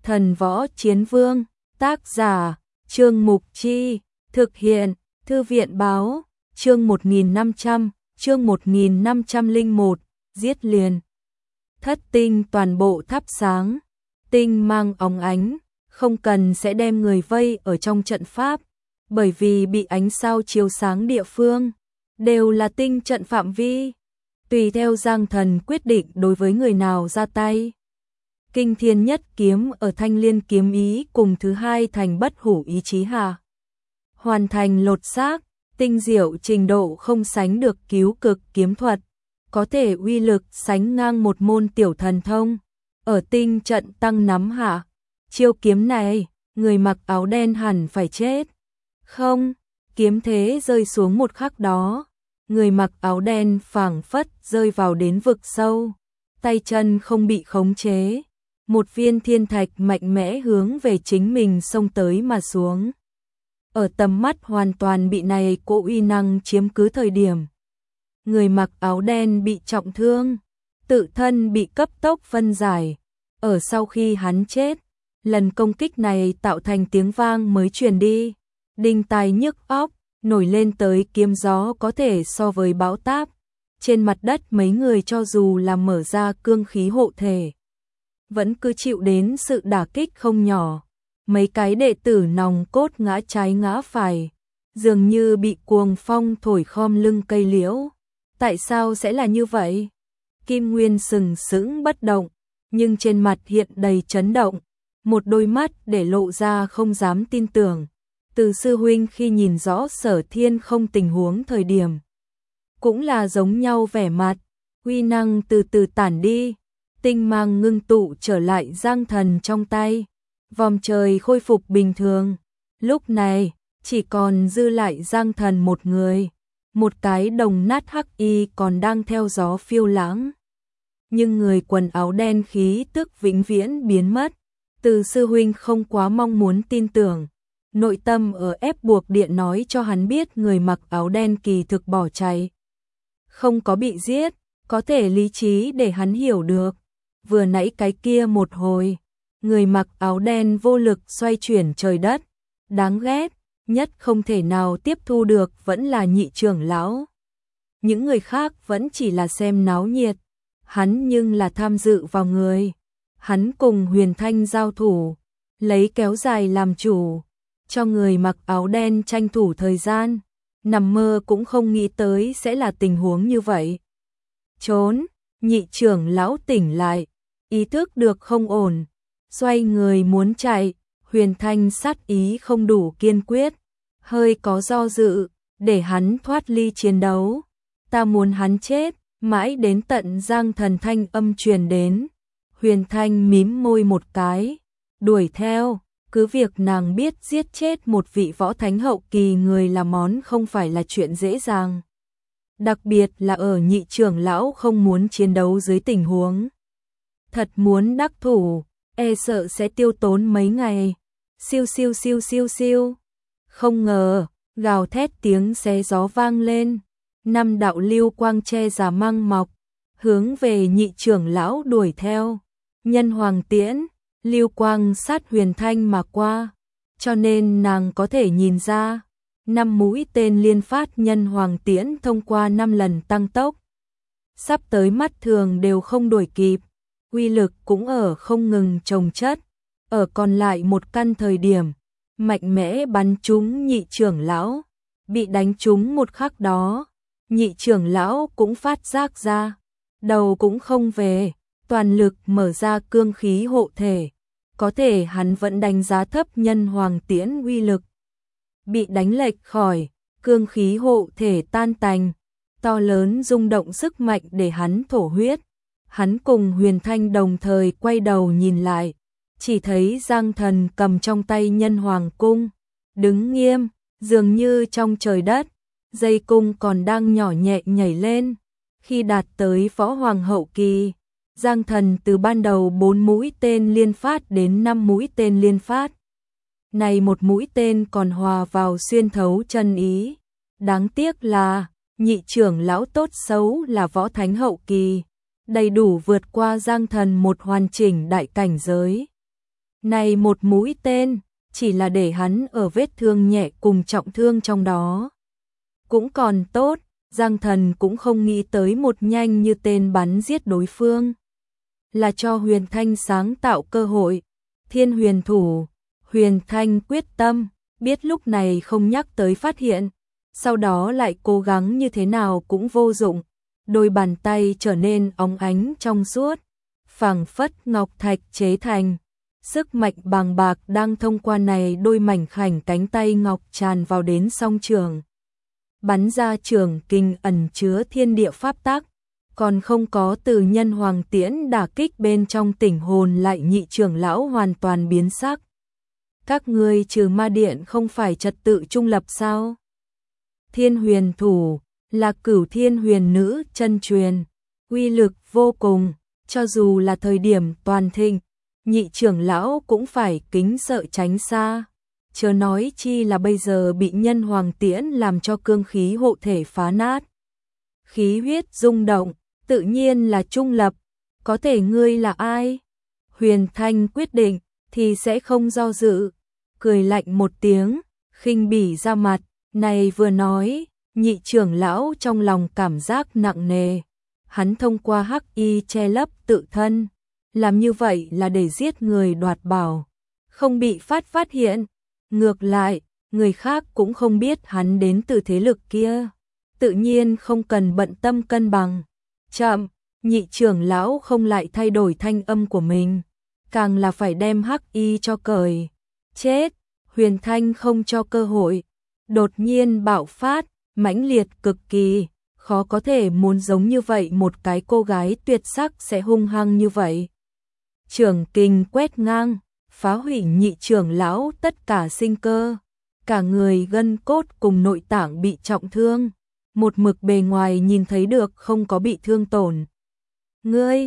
Thần võ chiến vương, tác giả, Trương Mục Chi, thực hiện, Thư viện báo, chương 1501, giết liền. Thất tinh toàn bộ thắp sáng, tinh mang óng ánh, không cần sẽ đem người vây ở trong trận pháp, bởi vì bị ánh sao chiếu sáng địa phương, đều là tinh trận phạm vi. Tùy theo Giang Thần quyết định đối với người nào ra tay. Kinh thiên nhất kiếm ở Thanh Liên kiếm ý cùng thứ hai thành bất hủ ý chí hạ. Hoàn thành lột xác, tinh diệu trình độ không sánh được cứu cực kiếm thuật, có thể uy lực sánh ngang một môn tiểu thần thông. Ở tinh trận tăng nắm hạ, chiêu kiếm này, người mặc áo đen hẳn phải chết. Không, kiếm thế rơi xuống một khắc đó, người mặc áo đen phảng phất rơi vào đến vực sâu, tay chân không bị khống chế. Một viên thiên thạch mạnh mẽ hướng về chính mình xông tới mà xuống. Ở tầm mắt hoàn toàn bị này cỗ uy năng chiếm cứ thời điểm. Người mặc áo đen bị trọng thương, tự thân bị cấp tốc phân giải. Ở sau khi hắn chết, lần công kích này tạo thành tiếng vang mới truyền đi. Đinh tai nhức óc, nổi lên tới kiếm gió có thể so với bão táp. Trên mặt đất mấy người cho dù là mở ra cương khí hộ thể, vẫn cứ chịu đến sự đả kích không nhỏ. Mấy cái đệ tử nòng cốt ngã trái ngã phải, dường như bị cuồng phong thổi khom lưng cây liễu. Tại sao sẽ là như vậy? Kim Nguyên sừng sững bất động, nhưng trên mặt hiện đầy chấn động, một đôi mắt để lộ ra không dám tin tưởng. Từ sư huynh khi nhìn rõ Sở Thiên không tình huống thời điểm, cũng là giống nhau vẻ mặt, uy năng từ từ tản đi. Tinh mang ngưng tụ trở lại Giang Thần trong tay, vòm trời khôi phục bình thường. Lúc này, chỉ còn dư lại Giang Thần một người, một cái đồng nát hắc y còn đang theo gió phiêu lãng. Nhưng người quần áo đen khí tức vĩnh viễn biến mất. Từ sư huynh không quá mong muốn tin tưởng, nội tâm ở ép buộc điện nói cho hắn biết người mặc áo đen kỳ thực bỏ chạy, không có bị giết, có thể lý trí để hắn hiểu được. Vừa nãy cái kia một hồi, người mặc áo đen vô lực xoay chuyển trời đất, đáng ghét, nhất không thể nào tiếp thu được vẫn là nhị trưởng lão. Những người khác vẫn chỉ là xem náo nhiệt, hắn nhưng là tham dự vào người. Hắn cùng Huyền Thanh giao thủ, lấy kéo dài làm chủ, cho người mặc áo đen tranh thủ thời gian, nằm mơ cũng không nghĩ tới sẽ là tình huống như vậy. Trốn, nhị trưởng lão tỉnh lại, ý thức được không ổn, xoay người muốn chạy. Huyền Thanh sát ý không đủ kiên quyết, hơi có do dự, để hắn thoát ly chiến đấu. Ta muốn hắn chết, mãi đến tận Giang Thần thanh âm truyền đến. Huyền Thanh mím môi một cái, đuổi theo, cứ việc nàng biết giết chết một vị võ thánh hậu kỳ người là món không phải là chuyện dễ dàng. Đặc biệt là ở nhị trưởng lão không muốn chiến đấu dưới tình huống. Thật muốn đắc thủ, e sợ sẽ tiêu tốn mấy ngày. Siêu siêu siêu siêu siêu. Không ngờ, gào thét tiếng xé gió vang lên. 5 đạo lưu quang che giả măng mọc, hướng về nhị trưởng lão đuổi theo. Nhân hoàng tiễn, lưu quang sát Huyền Thanh mà qua, cho nên nàng có thể nhìn ra, 5 mũi tên liên phát nhân hoàng tiễn thông qua 5 lần tăng tốc. Sắp tới mắt thường đều không đuổi kịp, uy lực cũng ở không ngừng chồng chất, ở còn lại một căn thời điểm, mạnh mẽ bắn trúng nhị trưởng lão, bị đánh trúng một khắc đó, nhị trưởng lão cũng phát giác ra, đầu cũng không về, toàn lực mở ra cương khí hộ thể, có thể hắn vẫn đánh giá thấp nhân hoàng tiễn uy lực. Bị đánh lệch khỏi, cương khí hộ thể tan tành, to lớn rung động sức mạnh để hắn thổ huyết. Hắn cùng Huyền Thanh đồng thời quay đầu nhìn lại, chỉ thấy Giang Thần cầm trong tay nhân hoàng cung, đứng nghiêm, dường như trong trời đất, dây cung còn đang nhỏ nhẹ nhảy lên. Khi đạt tới võ hoàng hậu kỳ, Giang Thần từ ban đầu 4 mũi tên liên phát đến 5 mũi tên liên phát. Này một mũi tên còn hòa vào xuyên thấu chân ý. Đáng tiếc là, nhị trưởng lão tốt xấu là võ thánh hậu kỳ, đầy đủ vượt qua Giang Thần một hoàn chỉnh đại cảnh giới. Này một mũi tên, chỉ là để hắn ở vết thương nhẹ cùng trọng thương trong đó. Cũng còn tốt, Giang Thần cũng không nghĩ tới một nhanh như tên bắn giết đối phương. Là cho Huyền Thanh sáng tạo cơ hội. Thiên huyền thủ, Huyền Thanh quyết tâm, biết lúc này không nhắc tới phát hiện, sau đó lại cố gắng như thế nào cũng vô dụng. Đôi bàn tay trở nên óng ánh trong suốt, phảng phất ngọc thạch chế thành. Sức mạnh bàng bạc đang thông qua này đôi mảnh khảnh cánh tay ngọc tràn vào đến song trường. Bắn ra trường kình ẩn chứa thiên địa pháp tắc, còn không có từ nhân hoàng tiễn đả kích bên trong tỉnh hồn lại nhị trưởng lão hoàn toàn biến sắc. Các ngươi trừ ma điện không phải trật tự trung lập sao? Thiên huyền thủ là cửu thiên huyền nữ chân truyền, uy lực vô cùng, cho dù là thời điểm toàn thịnh, nhị trưởng lão cũng phải kính sợ tránh xa. Chớ nói chi là bây giờ bị nhân hoàng tiễn làm cho cương khí hộ thể phá nát. Khí huyết rung động, tự nhiên là trung lập, có thể ngươi là ai? Huyền Thanh quyết định, thì sẽ không do dự, cười lạnh một tiếng, khinh bỉ ra mặt, này vừa nói, nhị trưởng lão trong lòng cảm giác nặng nề. Hắn thông qua hắc y che lấp tự thân, làm như vậy là để giết người đoạt bảo, không bị phát hiện. Ngược lại, người khác cũng không biết hắn đến từ thế lực kia, tự nhiên không cần bận tâm cân bằng. Chậm, nhị trưởng lão không lại thay đổi thanh âm của mình, càng là phải đem hắc y cho cởi. Chết, Huyền Thanh không cho cơ hội, đột nhiên bạo phát, mãnh liệt cực kỳ, khó có thể muốn giống như vậy một cái cô gái tuyệt sắc sẽ hung hăng như vậy. Trường kình quét ngang, phá hủy nhị trưởng lão tất cả sinh cơ, cả người gân cốt cùng nội tạng bị trọng thương, một mực bề ngoài nhìn thấy được không có bị thương tổn. Ngươi,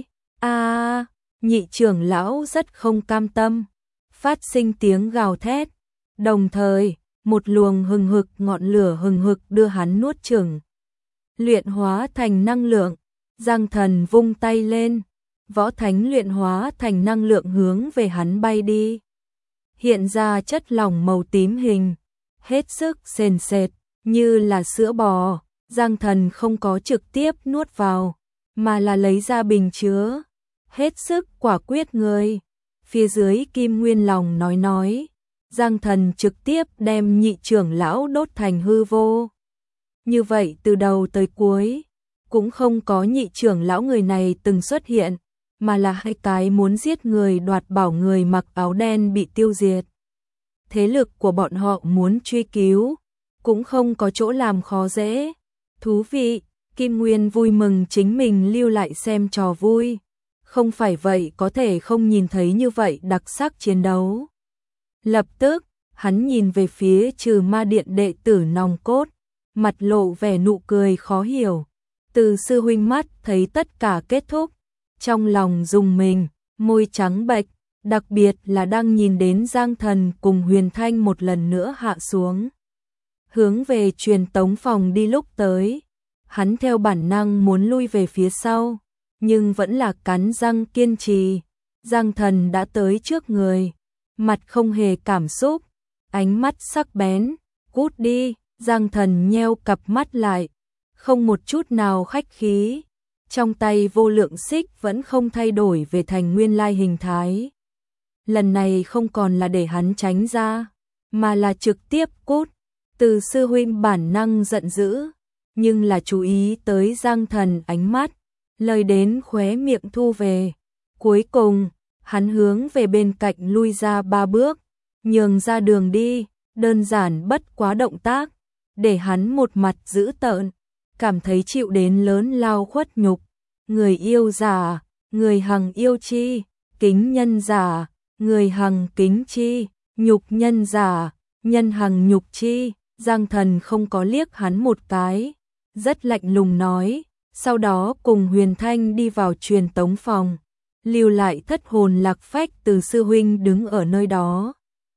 nhị trưởng lão rất không cam tâm, phát sinh tiếng gào thét, đồng thời, một luồng hừng hực ngọn lửa hừng hực đưa hắn nuốt chửng. Luyện hóa thành năng lượng, Giang Thần vung tay lên, võ thánh luyện hóa thành năng lượng hướng về hắn bay đi. Hiện ra chất lỏng màu tím hình, hết sức sền sệt, như là sữa bò. Giang Thần không có trực tiếp nuốt vào, mà là lấy ra bình chứa, hết sức quả quyết người. Phía dưới Kim Nguyên Lòng nói, Giang Thần trực tiếp đem nhị trưởng lão đốt thành hư vô. Như vậy từ đầu tới cuối, cũng không có nhị trưởng lão người này từng xuất hiện, mà là hai cái muốn giết người đoạt bảo người mặc áo đen bị tiêu diệt. Thế lực của bọn họ muốn truy cứu, cũng không có chỗ làm khó dễ. Thú vị, Kim Nguyên vui mừng chính mình lưu lại xem trò vui. Không phải vậy có thể không nhìn thấy như vậy đặc sắc chiến đấu. Lập tức, hắn nhìn về phía trừ ma điện đệ tử nòng cốt, mặt lộ vẻ nụ cười khó hiểu. Từ sư huynh mắt thấy tất cả kết thúc, trong lòng rùng mình, môi trắng bệch, đặc biệt là đang nhìn đến Giang Thần cùng Huyền Thanh một lần nữa hạ xuống. Hướng về truyền tống phòng đi lúc tới, hắn theo bản năng muốn lui về phía sau, nhưng vẫn là cắn răng kiên trì. Giang Thần đã tới trước người, mặt không hề cảm xúc, ánh mắt sắc bén, cút đi. Giang Thần nheo cặp mắt lại, không một chút nào khách khí, trong tay vô lượng xích vẫn không thay đổi về thành nguyên lai hình thái. Lần này không còn là để hắn tránh ra, mà là trực tiếp cút. Từ sư huynh bản năng giận dữ, nhưng là chú ý tới Giang Thần ánh mắt, lời đến khóe miệng thu về. Cuối cùng, hắn hướng về bên cạnh lui ra 3 bước, nhường ra đường đi, đơn giản bất quá động tác, để hắn một mặt dữ tợn, cảm thấy chịu đến lớn lao khuất nhục. Người yêu giả, người hằng yêu chi, kính nhân giả, người hằng kính chi, nhục nhân giả, nhân hằng nhục chi. Giang Thần không có liếc hắn một cái, rất lạnh lùng nói, sau đó cùng Huyền Thanh đi vào truyền tống phòng, lưu lại thất hồn lạc phách từ sư huynh đứng ở nơi đó.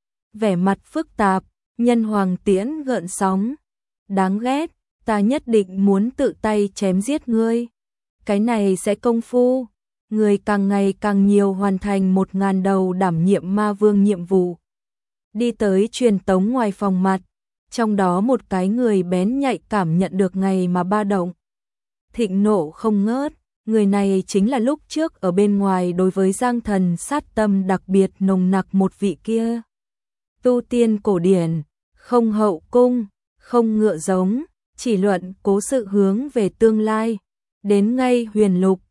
Vẻ mặt phức tạp, nhân hoàng tiễn gợn sóng. Đáng ghét, ta nhất định muốn tự tay chém giết ngươi. Cái này sẽ công phu. người càng ngày càng nhiều hoàn thành 1000 đầu đảm nhiệm ma vương nhiệm vụ. Đi tới truyền tống ngoài phòng mặt, trong đó một cái người bén nhạy cảm nhận được ngày mà ba động. Thịnh nộ không ngớt, người này chính là lúc trước ở bên ngoài đối với Giang Thần sát tâm đặc biệt nồng nặc một vị kia. Tu tiên cổ điển, không hậu cung, không ngựa giống, chỉ luận cố sự hướng về tương lai, đến ngay huyền lục,